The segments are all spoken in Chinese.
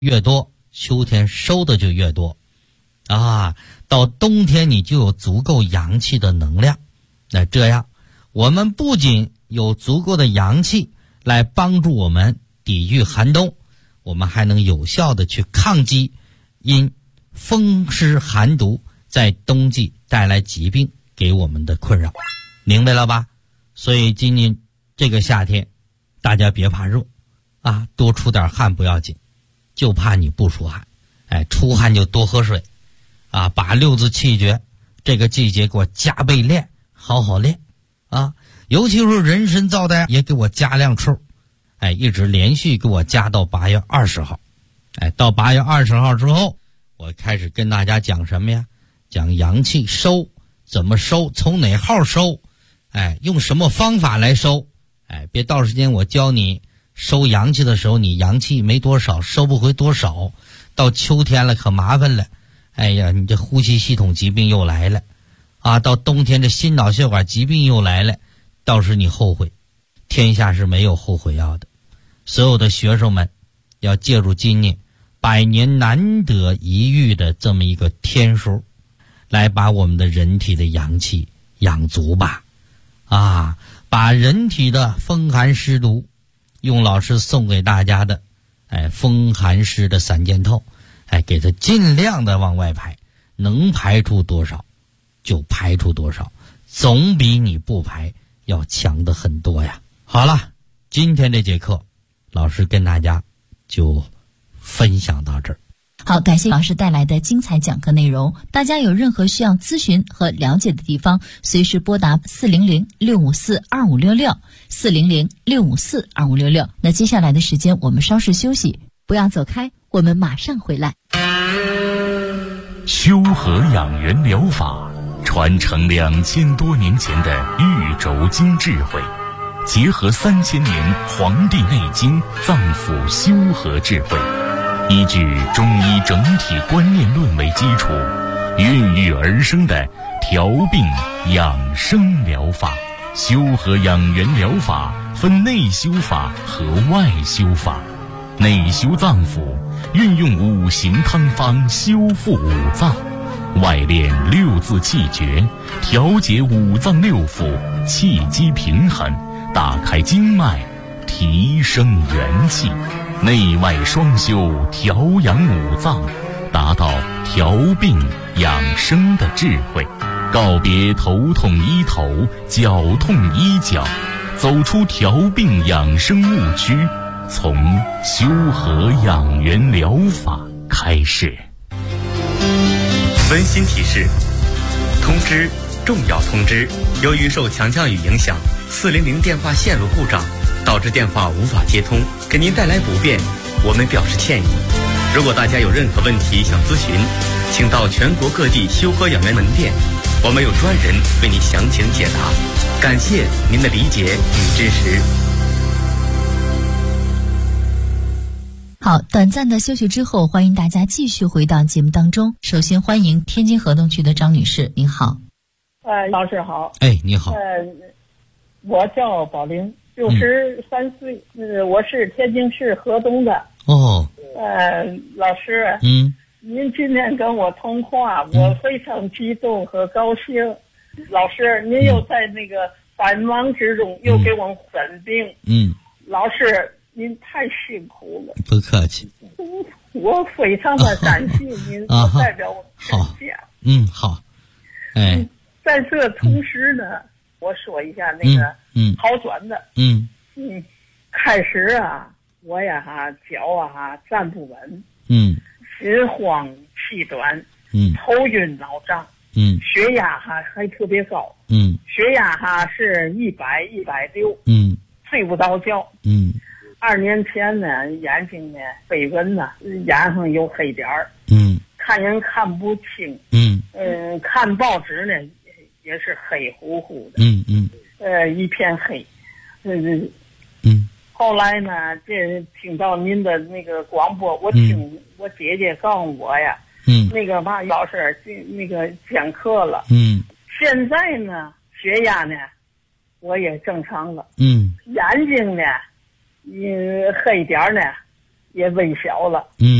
越多，秋天收的就越多啊，到冬天你就有足够阳气的能量。那这样我们不仅有足够的阳气来帮助我们抵御寒冬，我们还能有效的去抗击因风湿寒毒在冬季带来疾病给我们的困扰，明白了吧？所以今年这个夏天大家别怕热啊，多出点汗不要紧，就怕你不出汗。出汗就多喝水啊，把六字气诀这个季节给我加倍练，好好练啊！尤其是人参皂苷也给我加量抽，一直连续给我加到8月20号。到8月20号之后，我开始跟大家讲什么呀？讲阳气收，怎么收，从哪号收，用什么方法来收。别到时间我教你收阳气的时候，你阳气没多少，收不回多少，到秋天了可麻烦了。你这呼吸系统疾病又来了啊！到冬天这心脑血管疾病又来了，到时你后悔。天下是没有后悔药的。所有的学生们要借助今年100年难得一遇的这么一个天数，来把我们的人体的阳气养足吧。把人体的风寒湿毒，用老师送给大家的风寒湿的3件套，给它尽量的往外排，能排出多少就排出多少，总比你不排要强的很多呀。好了，今天这节课老师跟大家就分享到这儿。 好，感谢老师带来的精彩讲课内容。大家有任何需要咨询和了解的地方，随时拨打400-654-2566，400-654-2566。那接下来的时间我们稍事休息，不要走开，我们马上回来。 修和养元疗法传承2000多年前的玉轴经智慧，结合3000年《黄帝内经》脏腑修和智慧，依据中医整体观念论为基础，孕育而生的调病养生疗法。修和养元疗法分内修法和外修法。内修脏腑，运用5行汤方修复5脏；外练6字气诀，调节5脏6腑，气机平衡，打开经脉，提升元气。内外双修，调养5脏，达到调病养生的智慧。告别头痛医头，脚痛医脚，走出调病养生误区，从修和养元疗法开始。 温馨提示：通知，重要通知！由于受强降雨影响，400电话线路故障，导致电话无法接通，给您带来不便，我们表示歉意。如果大家有任何问题想咨询，请到全国各地修和养元门店，我们有专人为你详情解答。感谢您的理解与支持。 好，短暂的休息之后，欢迎大家继续回到节目当中。首先欢迎天津河东区的张女士，您好。 老师好。 你好。 我叫宝玲，63岁，我是天津市河东的。 哦。 老师，您今天跟我通话，我非常激动和高兴。老师，您又在那个繁忙之中又给我诊病。老师，您太辛苦了。 不客气。 我非常的感谢您，我代表我全家。 好。 在这同时呢，我说一下那个好转的。开始我呀脚站不稳。心慌气短。头晕脑胀。血压还特别高。血压是100、160。睡不着觉。2年前呢，眼睛呢飞蚊呢，眼上有黑点儿。看人看不清。看报纸呢也是黑乎乎的。一片黑。后来呢，这听到您的那个广播，我听我姐姐告诉我呀，那个老师那个讲课了。现在呢，血压呢，我也正常了。眼睛呢，黑点呢，也微小了。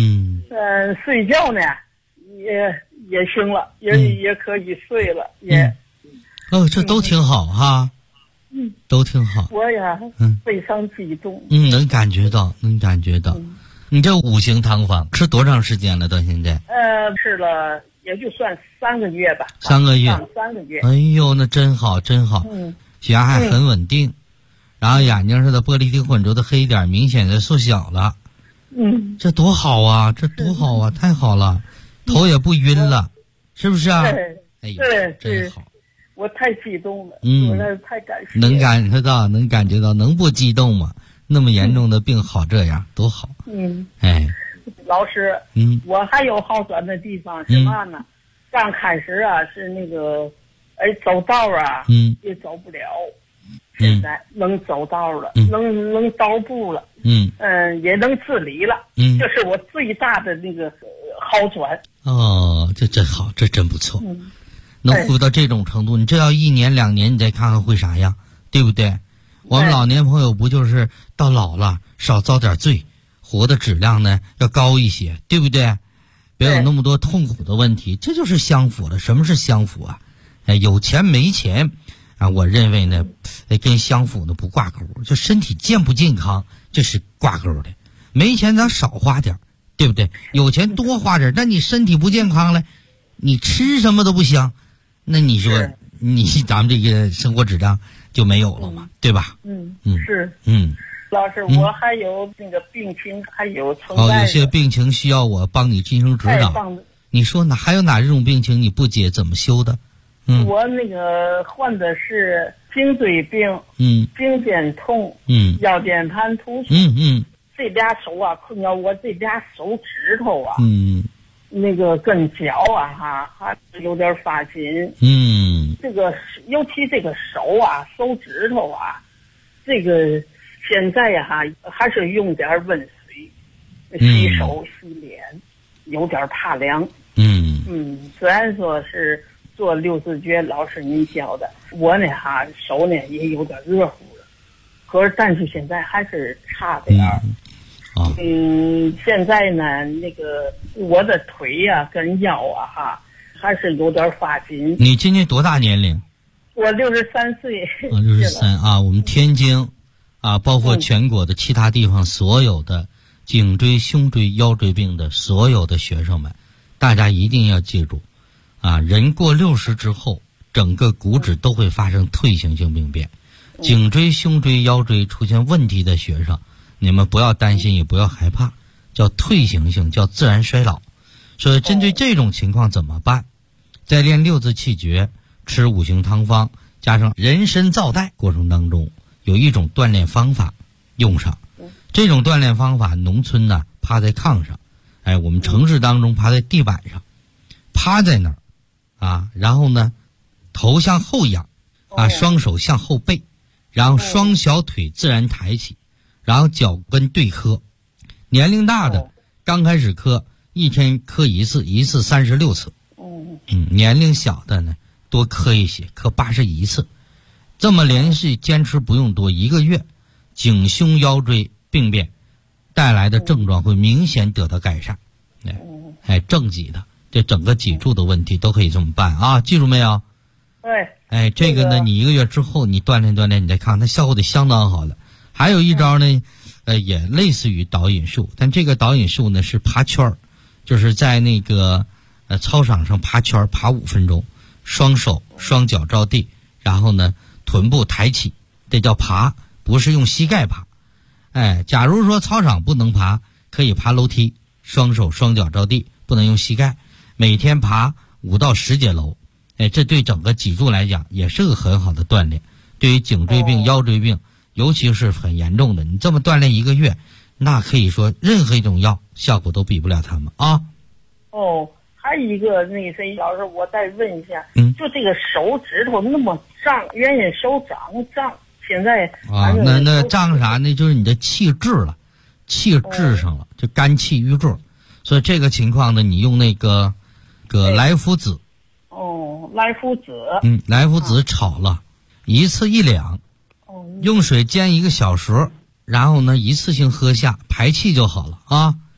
睡觉呢也行了，也可以睡了，也。 这都挺好哈。都挺好。 我呀，非常激动。 能感觉到。你这五行汤方吃多长时间了？到现在？ 吃了也就算3个月吧。 3个月。 3个月。 哎呦，那真好。血压还很稳定，然后眼睛上的玻璃体混浊的黑点明显的缩小了。这多好啊！太好了，头也不晕了，是不是啊？哎呦，真好。 我太激动了，我那太感谢。 能感觉到，能不激动吗？那么严重的病好这样，多好。 老师，我还有好转的地方是嘛呢？刚开始啊是那个，走道啊，也走不了。现在能走道了，能踱步了，也能自理了，这是我最大的那个好转。 这真好，这真不错。能恢复到这种程度，你这要1年2年，你再看看会啥样，对不对？我们老年朋友不就是到老了少遭点罪，活的质量呢要高一些，对不对？别有那么多痛苦的问题，这就是相符了。什么是相符啊？有钱没钱啊？我认为呢，跟相符呢不挂钩，就身体健不健康这是挂钩的。没钱咱少花点，对不对？有钱多花点，但你身体不健康了，你吃什么都不香。那你说，咱们这个生活质量就没有了嘛，对吧？ 是。老师，我还有那个病情，还有存在。 有些病情需要我帮你进行指导。你说还有哪这种病情你不解怎么修的？ 我那个患的是颈椎病，颈肩痛，腰间盘突出，这俩手啊困扰我，这俩手指头啊，那个跟脚啊还有点发紧，这个尤其这个手啊手指头啊，这个现在还是用点温水洗手洗脸，有点怕凉。虽然说是做6字诀老师您教的，我呢手呢也有点热乎了，可是但是现在还是差点儿。现在呢，那个我的腿呀跟腰还是有点发紧。 你今年多大年龄？ 我63岁。 63啊，我们天津包括全国的其他地方所有的颈椎、胸椎、腰椎病的所有的学生们，大家一定要记住人过60之后，整个骨质都会发生退行性病变。颈椎、胸椎、腰椎出现问题的学生，你们不要担心，也不要害怕，叫退行性，叫自然衰老。所以针对这种情况怎么办？在练6字气诀，吃五行汤方，加上人参皂带过程当中，有一种锻炼方法用上。这种锻炼方法，农村呢趴在炕上，我们城市当中趴在地板上，趴在那儿然后呢头向后仰双手向后背，然后双小腿自然抬起，然后脚跟对磕。年龄大的刚开始磕1天磕1次，1次36次。年龄小的呢多磕一些，磕81次。这么连续坚持不用多1个月，颈胸腰椎病变带来的症状会明显得到改善。正脊的这整个脊柱的问题都可以这么办记住没有？ 对。 这个呢你1个月之后你锻炼锻炼，你再看它效果得相当好了。还有一招呢也类似于导引术，但这个导引术呢是爬圈儿，就是在那个操场上爬圈儿，爬5分钟，双手双脚着地，然后呢臀部抬起，这叫爬，不是用膝盖爬。假如说操场不能爬，可以爬楼梯，双手双脚着地，不能用膝盖，每天爬5到10节楼。这对整个脊柱来讲也是个很好的锻炼。对于颈椎病、腰椎病尤其是很严重的，你这么锻炼1个月，那可以说任何一种药效果都比不了他们还有一个那谁，要是我再问一下，就这个手指头那么胀，原先手胀，现在那胀啥呢？就是你的气滞了，气滞上了，就肝气郁滞。所以这个情况呢，你用那个莱菔子。 莱菔子。 莱菔子炒了，1次1两，用水煎1个小时，然后呢一次性喝下，排气就好了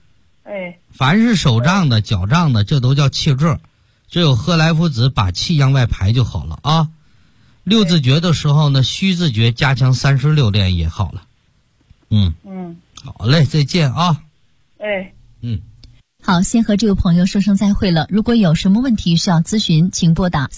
哎， 凡是手胀的、脚胀的，这都叫气滞，只有喝来福子把气向外排就好了啊。六字诀的时候呢，虚字诀加强36练也好了。好嘞，再见啊。 哎， 好，先和这位朋友说声再会了。如果有什么问题需要咨询，请拨打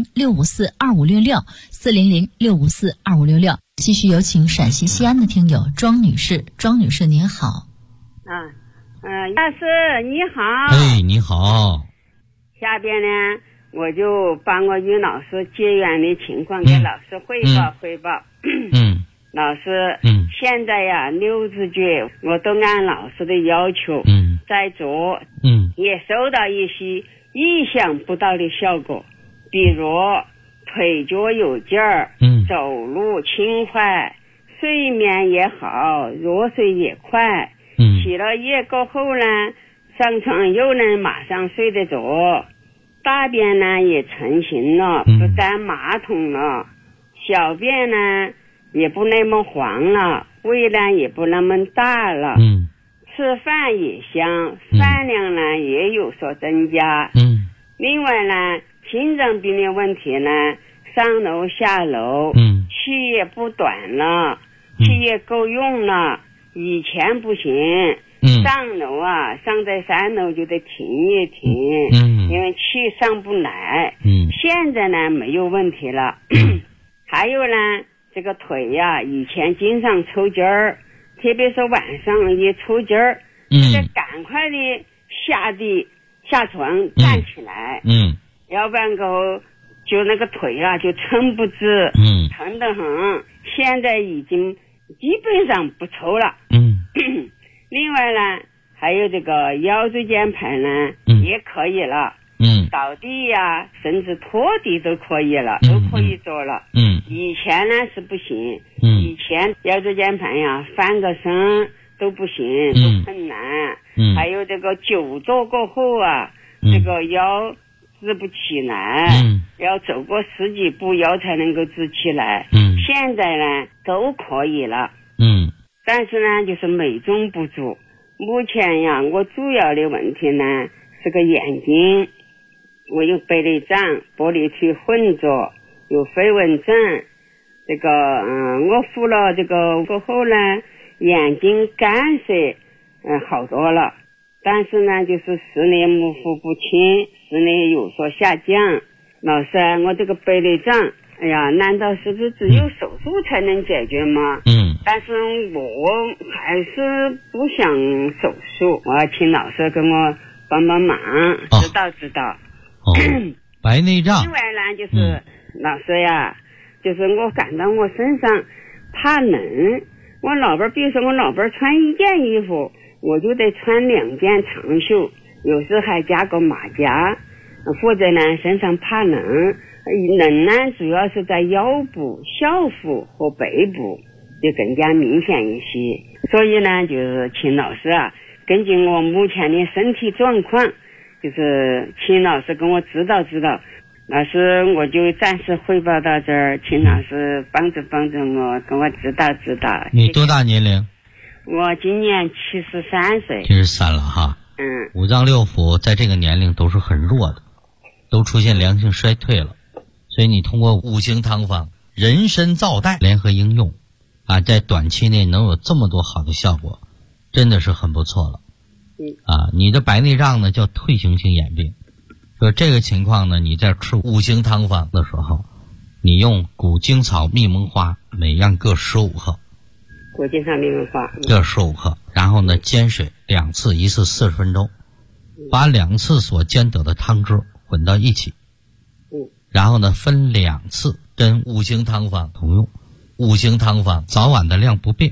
400-654-2566，400-654-2566。继续有请陕西西安的听友庄女士。庄女士您好。 大师你好。 哎，你好。 下边呢，我就把我与老师结缘的情况给老师汇报。老师，现在呀，6字诀我都按老师的要求在做，也收到一些意想不到的效果，比如腿脚有劲儿，走路轻快，睡眠也好，入睡也快，起了夜过后呢，上床又能马上睡得着，大便呢也成型了，不沾马桶了，小便呢也不那么黄了，胃呢也不那么大了，吃饭也香，饭量呢也有所增加。另外呢，心脏病的问题呢，上楼下楼，气也不短了，气也够用了，以前不行。上楼啊，上在3楼就得停一停，因为气上不来。现在呢没有问题了。还有呢，这个腿呀，以前经常抽筋儿，特别是晚上一抽筋儿，得赶快的下床站起来，要不然就那个腿啊就撑不直，疼得很。现在已经基本上不抽了。另外呢，还有这个腰椎间盘呢，也可以了。扫地呀，甚至拖地都可以了，都可以做了。以前呢是不行，以前腰椎间盘呀翻个身都不行，都很难。还有这个久坐过后啊，这个腰直不起来，要走过10几步腰才能够直起来。现在呢都可以了。但是呢就是美中不足。目前呀，我主要的问题呢是个眼睛，我有白内障、玻璃体混浊，有飞蚊症。这个我敷了这个过后呢，眼睛干涩，好多了。但是呢，就是视力模糊不清，视力有所下降。老师，我这个白内障，哎呀，难道是不是只有手术才能解决吗？但是我还是不想手术，我要请老师跟我帮帮忙，指导。 白内障。 另外呢，就是老师呀，就是我感到我身上怕冷，我老伴，比如说我老伴穿1件衣服，我就得穿2件长袖，有时还加个马甲，或者呢身上怕冷。冷呢主要是在腰部、小腹和背部就更加明显一些。所以呢就是请老师啊，根据我目前的身体状况，就是请老师跟我指导。老师，我就暂时汇报到这儿，请老师帮助我，跟我指导。 你多大年龄？ 我今年73岁。 73了哈。五脏六腑在这个年龄都是很弱的，都出现良性衰退了。所以你通过五行汤方人参皂苷联合应用啊，在短期内能有这么多好的效果，真的是很不错了。你的白内障呢叫退行性眼病，说这个情况呢，你在吃五行汤方的时候，你用古精草、蜜蒙花每样各15克， 古精草、蜜蒙花各15克，然后呢煎水2次，一次40分钟，把2次所煎得的汤汁混到一起，然后呢分2次跟五行汤方同用。五行汤方早晚的量不变，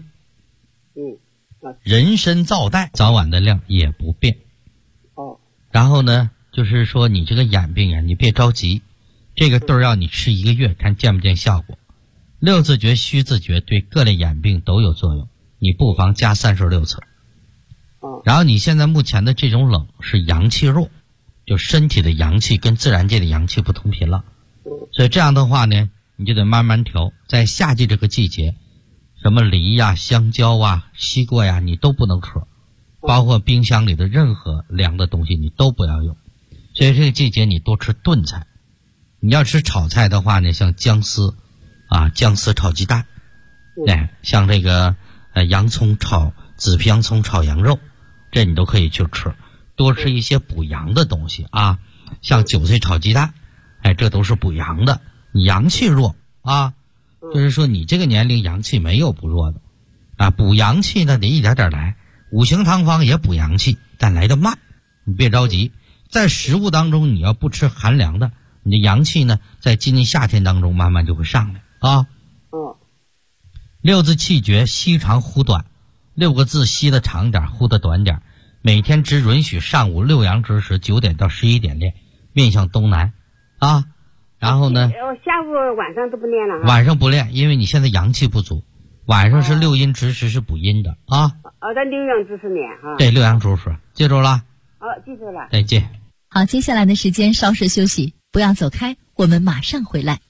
人参皂苷早晚的量也不变。然后呢就是说你这个眼病啊，你别着急，这个豆要你吃1个月看见不见效果。6字诀、虚字诀对各类眼病都有作用，你不妨加36次。然后你现在目前的这种冷是阳气弱，就身体的阳气跟自然界的阳气不同频了，所以这样的话呢，你就得慢慢调。在夏季这个季节，什么梨呀、香蕉啊、西瓜呀，你都不能喝， 包括冰箱里的任何凉的东西你都不要用。所以这个季节你多吃炖菜。你要吃炒菜的话呢，像姜丝姜丝炒鸡蛋，像这个洋葱炒紫皮洋葱炒羊肉，这你都可以去吃。多吃一些补阳的东西啊，像韭菜炒鸡蛋，这都是补阳的。你阳气弱就是说你这个年龄阳气没有不弱的补阳气呢得一点点来。五行汤方也补阳气，但来得慢，你别着急。在食物当中你要不吃寒凉的，你的阳气呢在今年夏天当中慢慢就会上来六字气诀，吸长呼短，6个字，吸的长点，呼的短点。每天只允许上午6阳之时9点到11点练，面向东南然后呢下午晚上都不练了晚上不练，因为你现在阳气不足。晚上是6阴之时是补阴的在6阳之时练对，6阳之时记住了记住了， 再见。 好，接下来的时间稍事休息，不要走开，我们马上回来。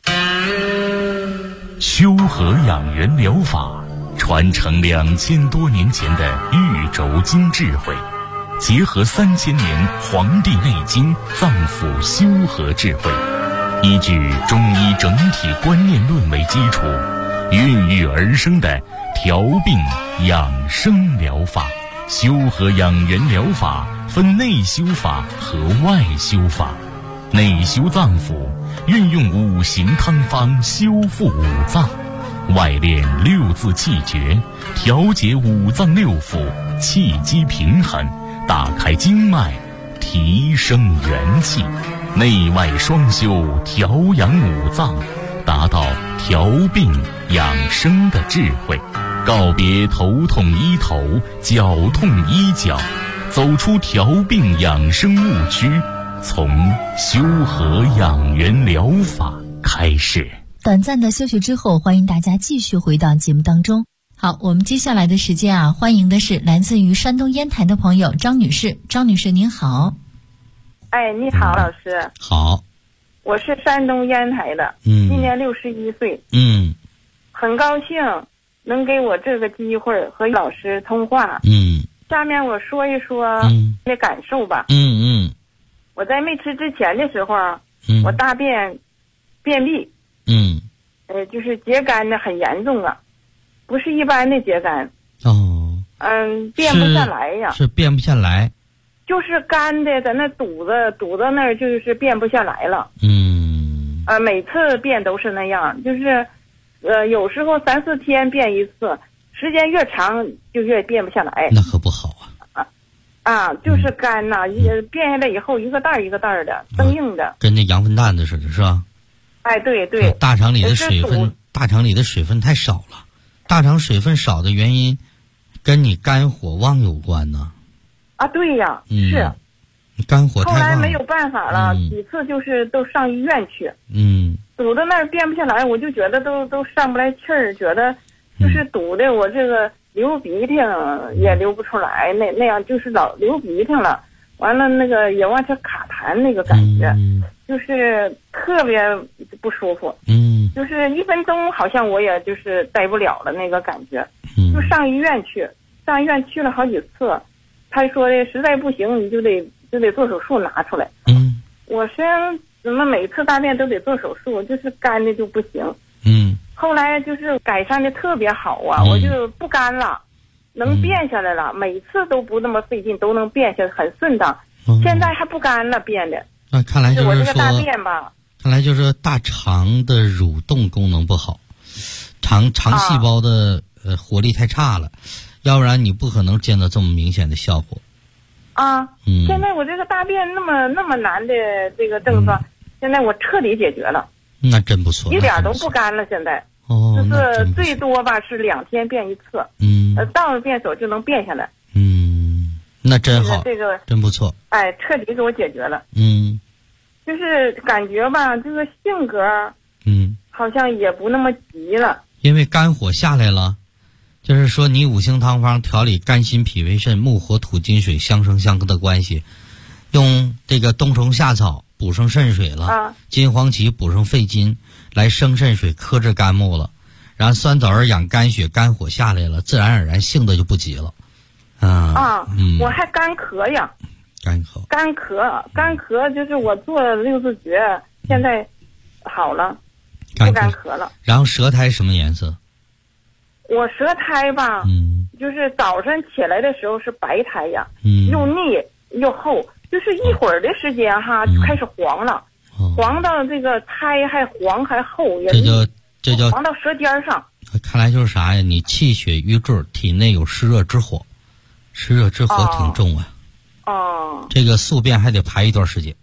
修和养元疗法传承2000多年前的玉轴经智慧，结合3000年《黄帝内经》脏腑修和智慧，依据中医整体观念论为基础，孕育而生的调病养生疗法。修和养元疗法分内修法和外修法。内修脏腑，运用5行汤方修复5脏；外练6字气诀，调节5脏6腑，气机平衡，打开经脉，提升元气。内外双修，调养5脏，达到调病养生的智慧。告别头痛医头，脚痛医脚，走出调病养生误区，从修和养元疗法开始。 短暂的休息之后，欢迎大家继续回到节目当中。好，我们接下来的时间欢迎的是来自于山东烟台的朋友张女士。张女士您好。 你好，老师。 好。 我是山东烟台的，今年61岁。很高兴能给我这个机会和老师通话。下面我说一说的感受吧。我在没吃之前的时候我大便便秘。就是秸秆的很严重不是一般的秸秆。便不下来呀。 是便不下来。 就是干的，在那堵在那儿，就是便不下来了。每次便都是那样，就是有时候3、4天便一次，时间越长就越便不下来。 那可不好就是干便下来以后一个袋一个袋的，生硬的， 跟那羊粪蛋子似的，是吧？ 对。 大肠里的水分太少了。大肠水分少的原因跟你肝火旺有关呢。 对呀，是肝火太旺。 后来没有办法了，几次就是都上医院去。堵在那儿便不下来，我就觉得都上不来气儿，觉得就是堵的我这个流鼻涕也流不出来，那样就是老流鼻涕了。完了那个也往这卡痰那个感觉，就是特别不舒服。就是1分钟好像我也就是待不了了那个感觉。就上医院去了好几次。他说的实在不行你就得做手术拿出来。我说怎么每次大便都得做手术，就是干的就不行。后来就是改善的特别好我就不干了，能便下来了，每次都不那么费劲，都能便下来，很顺当。现在还不干了，便的。 那看来就是说， 我这个大便吧， 看来就是大肠的蠕动功能不好，肠细胞的活力太差了。要不然你不可能见到这么明显的效果。 现在我这个大便那么难的这个症状，现在我彻底解决了。 那真不错， 一点都不干了。现在就是最多吧是2天便一次。到了便手就能便下来。 那真好， 这个真不错。 彻底给我解决了。就是感觉吧，这个性格好像也不那么急了， 因为肝火下来了。就是说你5行汤方调理肝心脾胃肾木火土金水相生相克的关系，用这个冬虫夏草补上肾水了，金黄芪补上肺金来生肾水克制肝木了，然后酸枣仁养肝血，肝火下来了，自然而然性子就不急了。 我还干咳呀。干咳就是我做六字诀，现在好了，不干咳了。 然后舌苔什么颜色？ 我舌苔吧，就是早晨起来的时候是白苔呀，又腻又厚，就是一会儿的时间哈，就开始黄了，黄到这个苔还黄还厚， 这叫黄到舌尖上。 看来就是啥呀？你气血瘀滞，体内有湿热之火，湿热之火挺重啊。这个宿便还得排一段时间。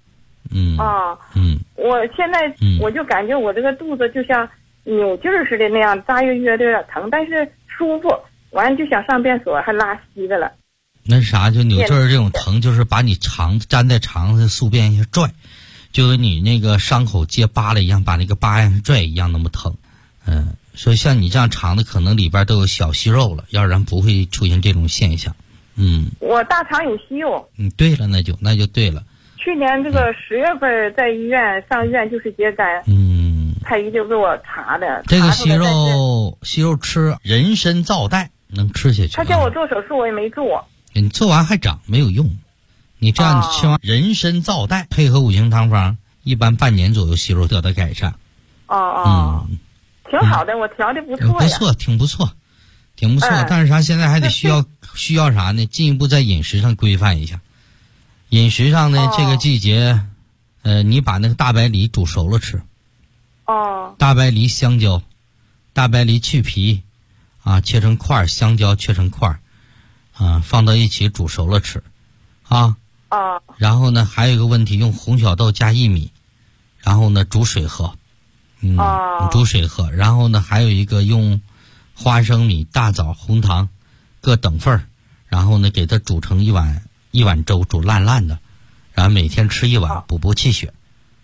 我现在我就感觉我这个肚子就像扭劲儿似的那样，大约有点疼，但是舒服，完就想上便所，还拉稀的了。 那是啥？就扭劲儿这种疼，就是把你肠子粘在肠子宿便一下拽，就跟你那个伤口结疤了一样，把那个疤呀拽一样那么疼。所以像你这样肠子可能里边都有小息肉了，要不然不会出现这种现象。 我大肠有息肉。 对了，那就对了。 去年这个10月份在上医院就是结肝。太医就给我查的。 这个息肉吃人参皂带能吃下去。 他叫我做手术，我也没做。 你做完还长没有用。你这样吃完人参皂带，配合五行汤方，一般半年左右息肉得到改善。 挺好的，我调的不错呀。 不错，挺不错。但是啥？现在还得需要啥呢？进一步在饮食上规范一下。饮食上呢，这个季节，你把那个大白梨煮熟了吃。大白梨、香蕉，大白梨去皮，切成块，香蕉切成块，放到一起煮熟了吃，然后呢，还有一个问题，用红小豆加薏米，然后呢煮水喝，煮水喝，然后呢还有一个用花生米、大枣、红糖各等份儿，然后呢给它煮成一碗粥，煮烂烂的，然后每天吃一碗，补气血。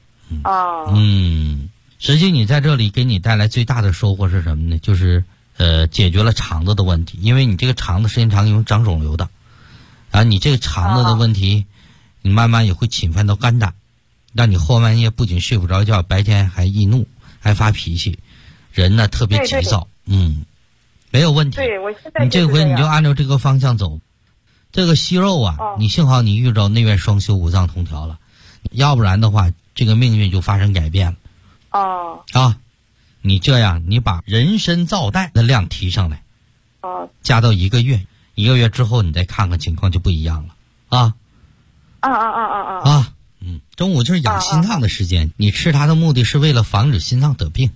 实际你在这里给你带来最大的收获是什么呢？就是解决了肠子的问题，因为你这个肠子时间长容易长肿瘤的，然后你这个肠子的问题，你慢慢也会侵犯到肝胆，让你后半夜不仅睡不着觉，白天还易怒，还发脾气，人呢特别急躁。没有问题。 对，我现在你这回你就按照这个方向走。这个息肉你幸好你遇着内外双修、五脏同调了，要不然的话，这个命运就发生改变了。你这样，你把人参皂带的量提上来，加到1个月，1个月之后你再看看情况就不一样了。中午就是养心脏的时间，你吃它的目的是为了防止心脏得病。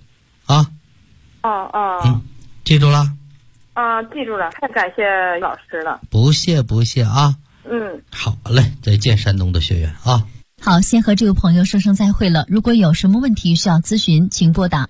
记住了。 记住了，太感谢老师了。 不谢啊。好嘞，再见，山东的学员啊。 好，先和这位朋友说声再会了。如果有什么问题需要咨询，请拨打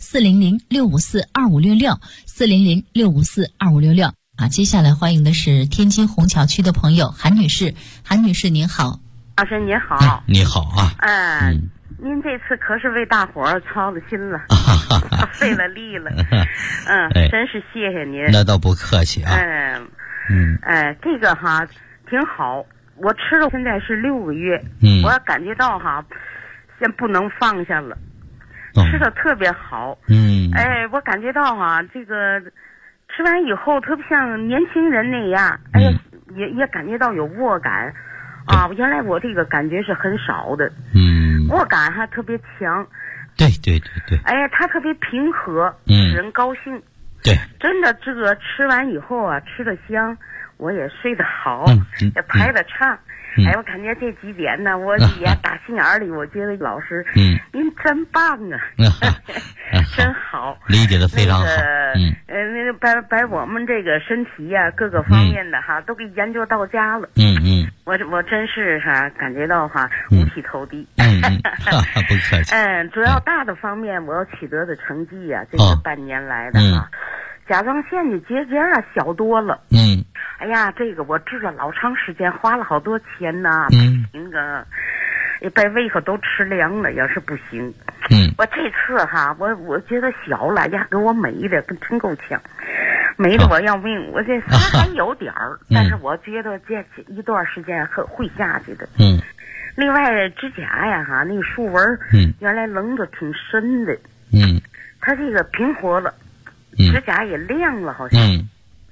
400-654-2566，400-654-2566。接下来欢迎的是天津虹桥区的朋友韩女士。韩女士您好。 老师您好。 你好啊。 您这次可是为大伙儿操了心了，费了力了，真是谢谢您。 那倒不客气啊。 这个挺好。我吃了现在是6个月，我感觉到先不能放下了，吃的特别好。我感觉到这个吃完以后特别像年轻人那样，也感觉到有握感。原来我这个感觉是很少的。握感还特别强。 对。 它特别平和，使人高兴。 对， 真的这个吃完以后吃得香，我也睡得好，也排得畅。我感觉这几点呢，我也打心眼里，我觉得老师，您真棒啊，真好， 理解的非常好。 把我们这个身体呀，各个方面的都给研究到家了。我真是感觉到五体投地。 不客气。 主要大的方面我要取得的成绩呀，这是半年来的甲状腺的结节小多了。这个我治了老长时间，花了好多钱呐。那个把胃口都吃凉了，要是不行。我这次我觉得小了呀，给我美的真够呛，美的我要命。我这还有点儿，但是我觉得这一段时间会下去的。另外指甲呀那个竖纹原来棱着挺深的。它这个平活了，指甲也亮了，好像。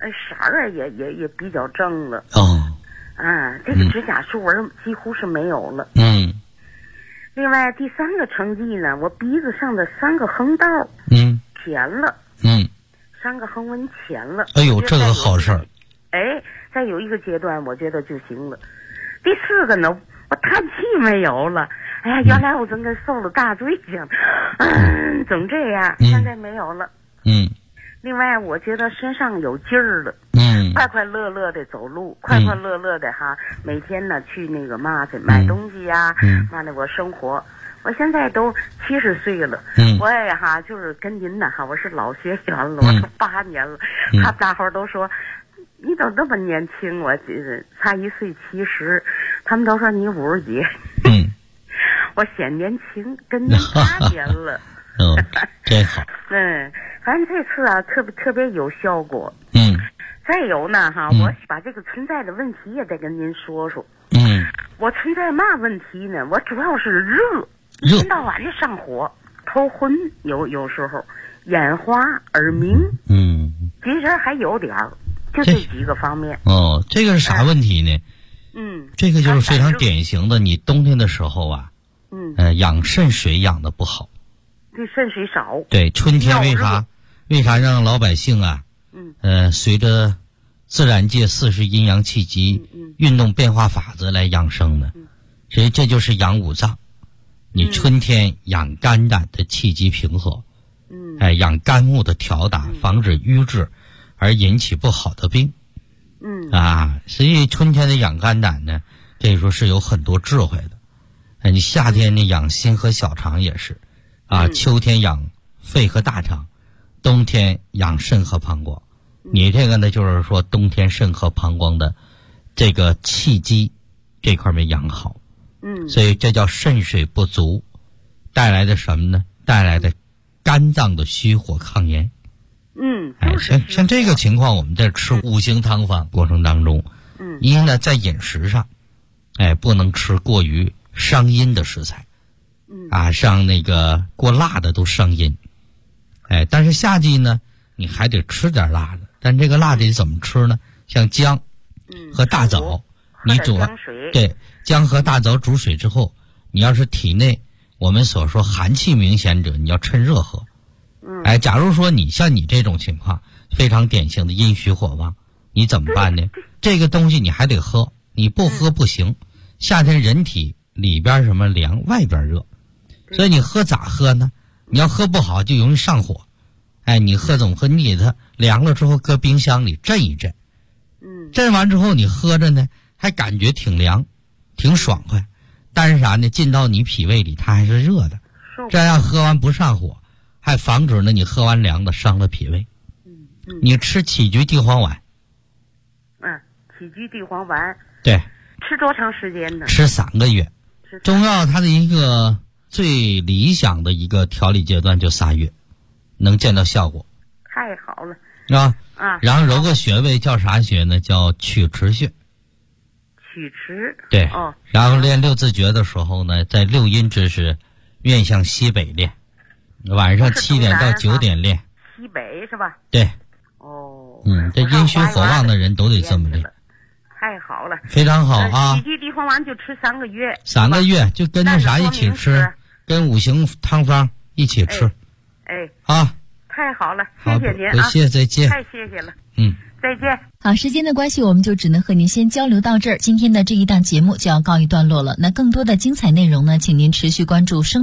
色儿也比较正了。这个指甲树纹几乎是没有了。另外第3个成绩呢，我鼻子上的3个横道浅了。3个横纹浅了。 哎呦，这个好事儿。 再有一个阶段我觉得就行了。第4个呢，我叹气没有了。哎呀，原来我真跟受了大罪一样，总这样，现在没有了。另外我觉得身上有劲儿了。快快乐乐的走路，快快乐乐的哈，每天呢去那个去买东西呀，我生活。我现在都70岁了，我也就是跟您呢我是老学员了，我都8年了。他们大伙都说你都那么年轻，我差1岁70，他们都说你50几。我显年轻，跟您8年了。 真好。 反正这次特别有效果。再有呢我把这个存在的问题也得跟您说说。我存在嘛问题呢？我主要是热，一天到晚的上火，头昏，有时候眼花耳鸣。其实还有点儿，就这几个方面。 这个是啥问题呢？这个就是非常典型的，你冬天的时候养肾水养的不好。 对，肾水少。 对，春天为啥让老百姓随着自然界40阴阳气机运动变化法则来养生呢？所以这就是养五脏。你春天养肝胆的气机平和，养肝木的调达，防止瘀滞而引起不好的病。所以春天的养肝胆呢，可以说是有很多智慧的。你夏天呢养心和小肠也是，秋天养肺和大肠，冬天养肾和膀胱。你这个呢，就是说冬天肾和膀胱的这个气机这块没养好。所以这叫肾水不足带来的什么呢？带来的肝脏的虚火抗炎。像这个情况，我们在吃5行汤方过程当中，一呢在饮食上，不能吃过于伤阴的食材，像那个过辣的都伤阴。但是夏季呢，你还得吃点辣的，但这个辣的怎么吃呢？像姜和大枣，你煮对姜和大枣煮水之后，你要是体内我们所说寒气明显者，你要趁热喝。假如说你像你这种情况非常典型的阴虚火旺，你怎么办呢？这个东西你还得喝，你不喝不行。夏天人体里边什么凉，外边热，所以你喝咋喝呢？你要喝不好就容易上火。你喝怎么喝？你给它凉了之后搁冰箱里镇一镇。镇完之后你喝着呢，还感觉挺凉挺爽快，但是啥呢？进到你脾胃里它还是热的，这样喝完不上火，还防止呢你喝完凉的伤了脾胃。你吃杞菊地黄丸。 杞菊地黄丸。对。吃多长时间呢？ 吃3个月。中药它的一个最理想的一个调理阶段就3月，能见到效果。 太好了。 然后揉个穴位叫啥穴呢？叫曲池穴。 曲池。 对。然后练6字诀的时候呢，在6阴之时面向西北练，晚上7点到9点练。 西北是吧？ 对。这阴虚火旺的人都得这么练。 太好了。 非常好啊。 杞菊地黄丸就吃3个月。 3个月就跟那啥一起吃，跟5行汤方一起吃。 太好了，谢谢您不谢，再见。 太谢谢了。再见。 好，时间的关系，我们就只能和您先交流到这儿。今天的这一档节目就要告一段落了。那更多的精彩内容呢，请您持续关注生